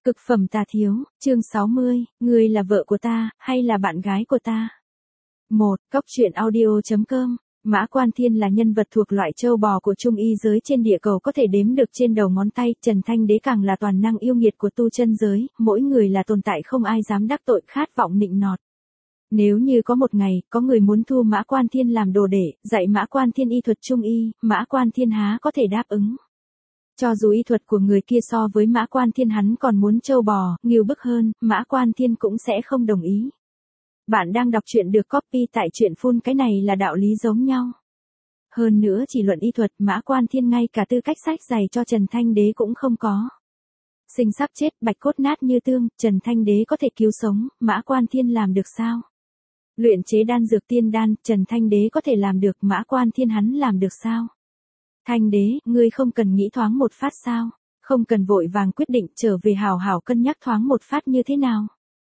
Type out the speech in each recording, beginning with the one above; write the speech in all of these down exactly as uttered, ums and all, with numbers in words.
Cực phẩm tà thiếu, chương sáu mươi, ngươi là vợ của ta, hay là bạn gái của ta? một. Cóc truyện audio chấm com. Mã Quan Thiên là nhân vật thuộc loại châu bò của trung y giới trên địa cầu có thể đếm được trên đầu ngón tay, Trần Thanh Đế càng là toàn năng yêu nghiệt của tu chân giới, mỗi người là tồn tại không ai dám đắc tội, khát vọng nịnh nọt. Nếu như có một ngày, có người muốn thu Mã Quan Thiên làm đồ đệ, dạy Mã Quan Thiên y thuật trung y, Mã Quan Thiên há có thể đáp ứng. Cho dù y thuật của người kia so với Mã Quan Thiên hắn còn muốn trâu bò, nghiêu bức hơn, Mã Quan Thiên cũng sẽ không đồng ý. Bạn đang đọc truyện được copy tại truyện phun, cái này là đạo lý giống nhau. Hơn nữa chỉ luận y thuật, Mã Quan Thiên ngay cả tư cách sách giày cho Trần Thanh Đế cũng không có. Sinh sắp chết, bạch cốt nát như tương, Trần Thanh Đế có thể cứu sống, Mã Quan Thiên làm được sao? Luyện chế đan dược tiên đan, Trần Thanh Đế có thể làm được, Mã Quan Thiên hắn làm được sao? Thanh Đế, ngươi không cần nghĩ thoáng một phát sao? Không cần vội vàng quyết định, trở về hào hào cân nhắc thoáng một phát như thế nào?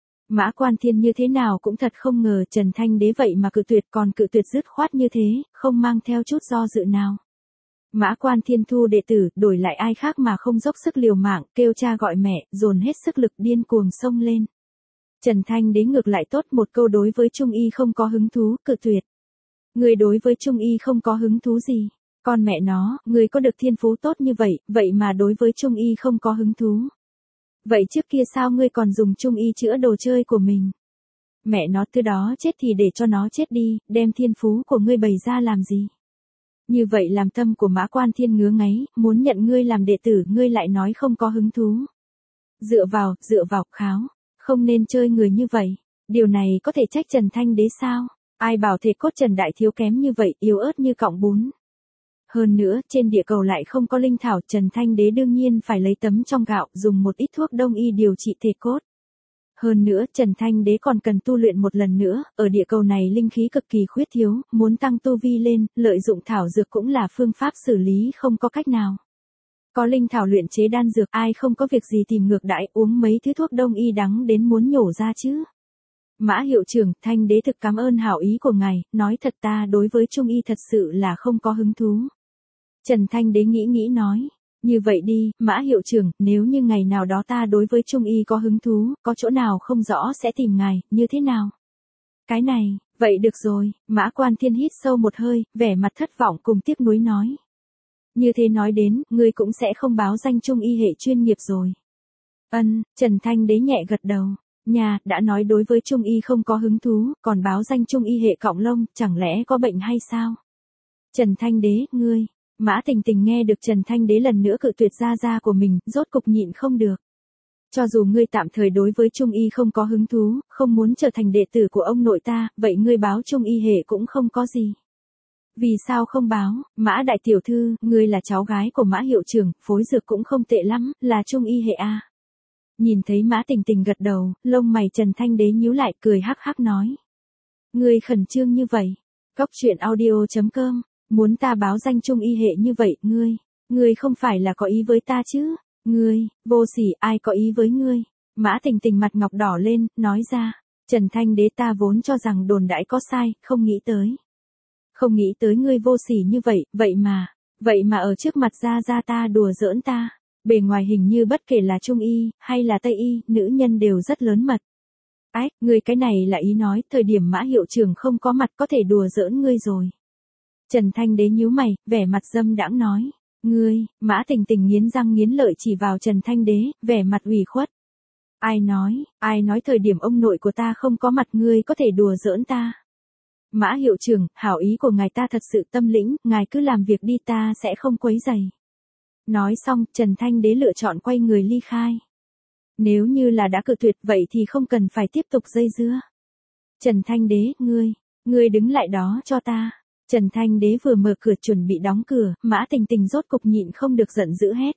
Mã Quan Thiên như thế nào cũng thật không ngờ Trần Thanh Đế vậy mà cự tuyệt, còn cự tuyệt dứt khoát như thế, không mang theo chút do dự nào. Mã Quan Thiên thu đệ tử, đổi lại ai khác mà không dốc sức liều mạng, kêu cha gọi mẹ, dồn hết sức lực điên cuồng xông lên. Trần Thanh Đế ngược lại tốt một câu, đối với trung y không có hứng thú, cự tuyệt. Người đối với trung y không có hứng thú gì? Con mẹ nó, người có được thiên phú tốt như vậy, vậy mà đối với trung y không có hứng thú. Vậy trước kia sao ngươi còn dùng trung y chữa đồ chơi của mình? Mẹ nó, thứ đó chết thì để cho nó chết đi, đem thiên phú của ngươi bày ra làm gì? Như vậy làm tâm của Mã Quan Thiên ngứa ngáy, muốn nhận ngươi làm đệ tử, ngươi lại nói không có hứng thú. Dựa vào, dựa vào, kháo, không nên chơi người như vậy. Điều này có thể trách Trần Thanh Đế sao? Ai bảo thể cốt Trần Đại Thiếu kém như vậy, yếu ớt như cọng bún. Hơn nữa, trên địa cầu lại không có linh thảo, Trần Thanh Đế đương nhiên phải lấy tấm trong gạo, dùng một ít thuốc đông y điều trị thể cốt. Hơn nữa, Trần Thanh Đế còn cần tu luyện một lần nữa, ở địa cầu này linh khí cực kỳ khuyết thiếu, muốn tăng tu vi lên, lợi dụng thảo dược cũng là phương pháp xử lý không có cách nào. Có linh thảo luyện chế đan dược, ai không có việc gì tìm ngược đãi uống mấy thứ thuốc đông y đắng đến muốn nhổ ra chứ. Mã hiệu trưởng, Thanh Đế thực cảm ơn hảo ý của ngài, nói thật ta đối với trung y thật sự là không có hứng thú. Trần Thanh Đế nghĩ nghĩ nói, như vậy đi, Mã hiệu trưởng, nếu như ngày nào đó ta đối với trung y có hứng thú, có chỗ nào không rõ sẽ tìm ngài, như thế nào? Cái này, vậy được rồi, Mã Quan Thiên hít sâu một hơi, vẻ mặt thất vọng cùng tiếc nuối nói. Như thế nói đến, ngươi cũng sẽ không báo danh trung y hệ chuyên nghiệp rồi. Ân, Trần Thanh Đế nhẹ gật đầu. Nhà, đã nói đối với trung y không có hứng thú, còn báo danh trung y hệ cọng lông, chẳng lẽ có bệnh hay sao? Trần Thanh Đế, ngươi, Mã Tình Tình nghe được Trần Thanh Đế lần nữa cự tuyệt gia gia của mình, rốt cục nhịn không được. Cho dù ngươi tạm thời đối với trung y không có hứng thú, không muốn trở thành đệ tử của ông nội ta, vậy ngươi báo trung y hệ cũng không có gì. Vì sao không báo? Mã đại tiểu thư, ngươi là cháu gái của Mã hiệu trưởng, phối dược cũng không tệ lắm, là trung y hệ a. Nhìn thấy Mã Tình Tình gật đầu, lông mày Trần Thanh Đế nhíu lại, cười hắc hắc nói. Ngươi khẩn trương như vậy. Cóc truyện audio chấm com. Muốn ta báo danh trung y hệ như vậy, ngươi, ngươi không phải là có ý với ta chứ? Ngươi, vô sỉ, ai có ý với ngươi? Mã Tình Tình mặt ngọc đỏ lên, nói ra. Trần Thanh Đế, ta vốn cho rằng đồn đãi có sai, không nghĩ tới. Không nghĩ tới ngươi vô sỉ như vậy, vậy mà, vậy mà ở trước mặt gia gia ta đùa giỡn ta. Bề ngoài hình như bất kể là trung y, hay là tây y, nữ nhân đều rất lớn mật. Ách, ngươi cái này là ý nói, thời điểm Mã hiệu trưởng không có mặt có thể đùa giỡn ngươi rồi. Trần Thanh Đế nhíu mày, vẻ mặt dâm đãng nói. Ngươi, Mã Tình Tình nghiến răng nghiến lợi chỉ vào Trần Thanh Đế, vẻ mặt ủy khuất. Ai nói, ai nói thời điểm ông nội của ta không có mặt ngươi có thể đùa giỡn ta. Mã hiệu trưởng, hảo ý của ngài ta thật sự tâm lĩnh, ngài cứ làm việc đi, ta sẽ không quấy rầy. Nói xong, Trần Thanh Đế lựa chọn quay người ly khai. Nếu như là đã cự tuyệt vậy thì không cần phải tiếp tục dây dưa. Trần Thanh Đế, ngươi, ngươi đứng lại đó cho ta. Trần Thanh Đế vừa mở cửa chuẩn bị đóng cửa, Mã Tình Tình rốt cục nhịn không được giận dữ hét.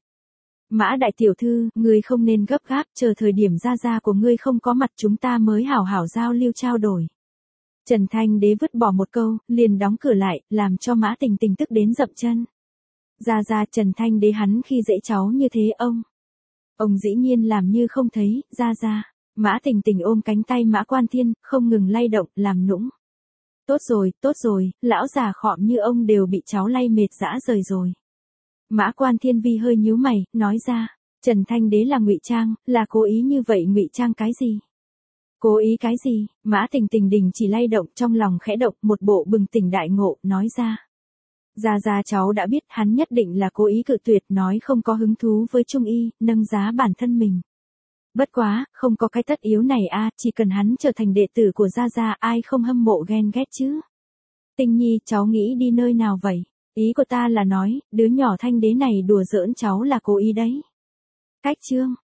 Mã đại tiểu thư, ngươi không nên gấp gáp, chờ thời điểm gia gia của ngươi không có mặt chúng ta mới hảo hảo giao lưu trao đổi. Trần Thanh Đế vứt bỏ một câu, liền đóng cửa lại, làm cho Mã Tình Tình tức đến dậm chân. Gia gia, Trần Thanh Đế hắn khi dễ cháu như thế ông. Ông dĩ nhiên làm như không thấy, gia gia. Mã Tình Tình ôm cánh tay Mã Quan Thiên, không ngừng lay động, làm nũng. Tốt rồi, tốt rồi, lão già khọm như ông đều bị cháu lay mệt dã rời rồi. Mã Quan Thiên Vi hơi nhíu mày, nói ra. Trần Thanh Đế là ngụy trang, là cố ý như vậy ngụy trang cái gì? Cố ý cái gì? Mã Tình Tình đình chỉ lay động, trong lòng khẽ động, một bộ bừng tỉnh đại ngộ, nói ra. Gia Gia cháu đã biết hắn nhất định là cố ý cự tuyệt, nói không có hứng thú với Trung Y, nâng giá bản thân mình. Bất quá, không có cái tất yếu này a, chỉ cần hắn trở thành đệ tử của Gia Gia, ai không hâm mộ ghen ghét chứ? Tình Nhi, cháu nghĩ đi nơi nào vậy? Ý của ta là nói, đứa nhỏ Thanh Đế này đùa giỡn cháu là cố ý đấy. Cách chương